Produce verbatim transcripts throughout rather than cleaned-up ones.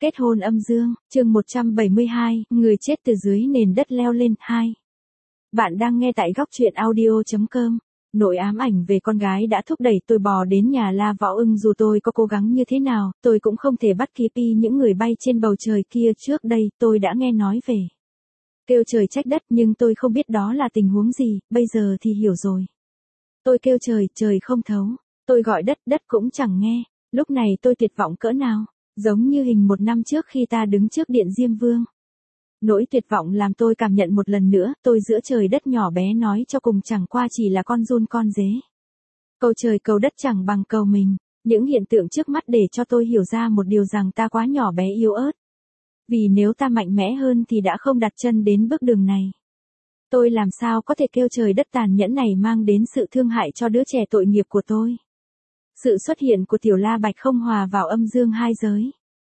Kết hôn âm dương, chương một trăm bảy mươi hai, người chết từ dưới nền đất leo lên, hai. Bạn đang nghe tại góc truyện audio chấm com. Nỗi ám ảnh về con gái đã thúc đẩy tôi bò đến nhà La Võ Ưng, dù tôi có cố gắng như thế nào, tôi cũng không thể bắt kịp y những người bay trên bầu trời kia. Trước đây, tôi đã nghe nói về kêu trời trách đất, nhưng tôi không biết đó là tình huống gì, bây giờ thì hiểu rồi. Tôi kêu trời, trời không thấu. Tôi gọi đất, đất cũng chẳng nghe. Lúc này tôi tuyệt vọng cỡ nào. Giống như hình một năm trước khi ta đứng trước điện Diêm Vương. Nỗi tuyệt vọng làm tôi cảm nhận một lần nữa, tôi giữa trời đất nhỏ bé nói cho cùng chẳng qua chỉ là con giun con dế. Cầu trời cầu đất chẳng bằng cầu mình. Những hiện tượng trước mắt để cho tôi hiểu ra một điều rằng ta quá nhỏ bé yếu ớt. Vì nếu ta mạnh mẽ hơn thì đã không đặt chân đến bước đường này. Tôi làm sao có thể kêu trời đất tàn nhẫn này mang đến sự thương hại cho đứa trẻ tội nghiệp của tôi. Sự xuất hiện của tiểu La Bạch không hòa vào âm dương hai giới.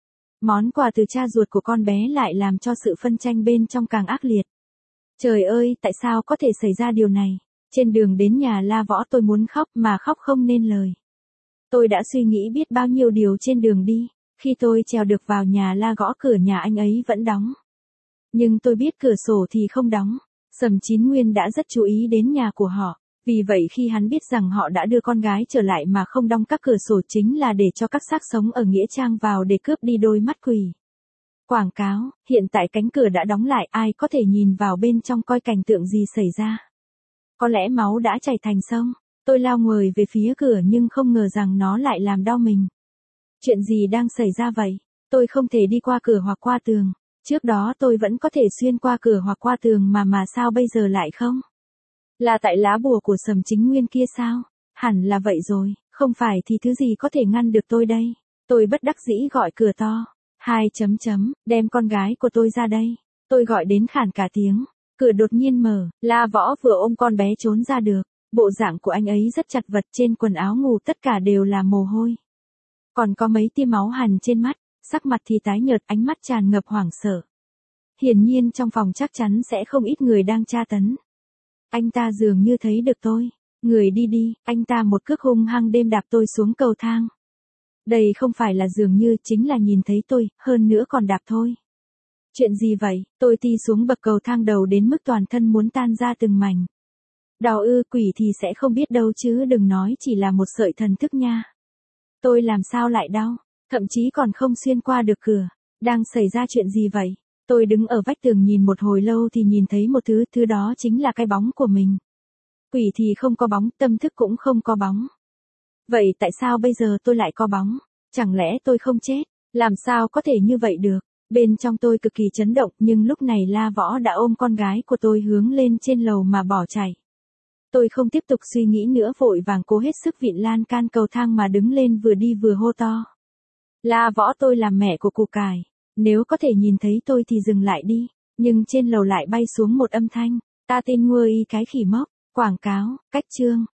Món quà từ cha ruột của con bé lại làm cho sự phân tranh bên trong càng ác liệt. Trời ơi, tại sao có thể xảy ra điều này? Trên đường đến nhà La Võ tôi muốn khóc mà khóc không nên lời. Tôi đã suy nghĩ biết bao nhiêu điều trên đường đi. Khi tôi trèo được vào nhà La, gõ cửa nhà anh ấy vẫn đóng. Nhưng tôi biết cửa sổ thì không đóng. Sầm Chín Nguyên đã rất chú ý đến nhà của họ. Vì vậy khi hắn biết rằng họ đã đưa con gái trở lại mà không đóng các cửa sổ chính là để cho các xác sống ở Nghĩa Trang vào để cướp đi đôi mắt quỷ. Quảng cáo, hiện tại cánh cửa đã đóng lại, ai có thể nhìn vào bên trong coi cảnh tượng gì xảy ra. Có lẽ máu đã chảy thành sông. Tôi lao nguời về phía cửa nhưng không ngờ rằng nó lại làm đau mình. Chuyện gì đang xảy ra vậy? Tôi không thể đi qua cửa hoặc qua tường. Trước đó tôi vẫn có thể xuyên qua cửa hoặc qua tường mà mà sao bây giờ lại không? Là tại lá bùa của Sầm Chính Nguyên kia sao? Hẳn là vậy rồi, không phải thì thứ gì có thể ngăn được tôi đây? Tôi bất đắc dĩ gọi cửa to. Hai chấm chấm, đem con gái của tôi ra đây. Tôi gọi đến khản cả tiếng. Cửa đột nhiên mở, La Võ vừa ôm con bé trốn ra được. Bộ dạng của anh ấy rất chật vật, trên quần áo ngủ tất cả đều là mồ hôi. Còn có mấy tia máu hằn trên mắt, sắc mặt thì tái nhợt, ánh mắt tràn ngập hoảng sợ. Hiển nhiên trong phòng chắc chắn sẽ không ít người đang tra tấn. Anh ta dường như thấy được tôi. Người đi đi, anh ta một cước hung hăng đêm đạp tôi xuống cầu thang. Đây không phải là dường như, chính là nhìn thấy tôi, hơn nữa còn đạp thôi. Chuyện gì vậy? Tôi ti xuống bậc cầu thang đầu đến mức toàn thân muốn tan ra từng mảnh. Đau ư? Quỷ thì sẽ không biết đâu chứ đừng nói chỉ là một sợi thần thức nha. Tôi làm sao lại đau, thậm chí còn không xuyên qua được cửa. Đang xảy ra chuyện gì vậy? Tôi đứng ở vách tường nhìn một hồi lâu thì nhìn thấy một thứ, thứ đó chính là cái bóng của mình. Quỷ thì không có bóng, tâm thức cũng không có bóng. Vậy tại sao bây giờ tôi lại có bóng? Chẳng lẽ tôi không chết? Làm sao có thể như vậy được? Bên trong tôi cực kỳ chấn động, nhưng lúc này La Võ đã ôm con gái của tôi hướng lên trên lầu mà bỏ chạy. Tôi không tiếp tục suy nghĩ nữa, vội vàng cố hết sức vịn lan can cầu thang mà đứng lên, vừa đi vừa hô to. La Võ, tôi là mẹ của củ cải. Nếu có thể nhìn thấy tôi thì dừng lại đi. Nhưng trên lầu lại bay xuống một âm thanh. Ta tên Nguơ Y cái khỉ mốc. Quảng cáo, cách chương.